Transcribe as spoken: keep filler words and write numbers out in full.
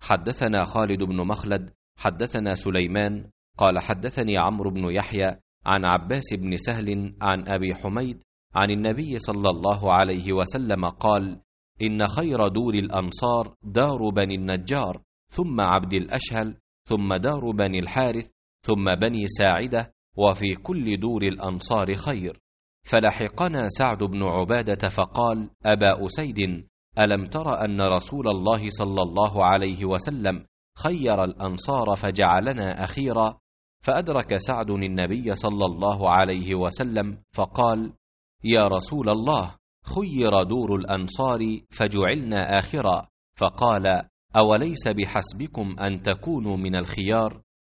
حدثنا خالد بن مخلد حدثنا سليمان قال حدثني عمرو بن يحيى عن عباس بن سهل عن أبي حميد عن النبي صلى الله عليه وسلم قال: إن خير دور الأنصار دار بني النجار، ثم عبد الأشهل، ثم دار بني الحارث، ثم بني ساعدة، وفي كل دور الأنصار خير. فلحقنا سعد بن عبادة فقال: أبا أسيد، ألم تر أن رسول الله صلى الله عليه وسلم خير الأنصار فجعلنا أخيرا؟ فأدرك سعد النبي صلى الله عليه وسلم فقال: يا رسول الله، خير دور الأنصار فجعلنا آخرا. فقال: أوليس بحسبكم أن تكونوا من الخيار؟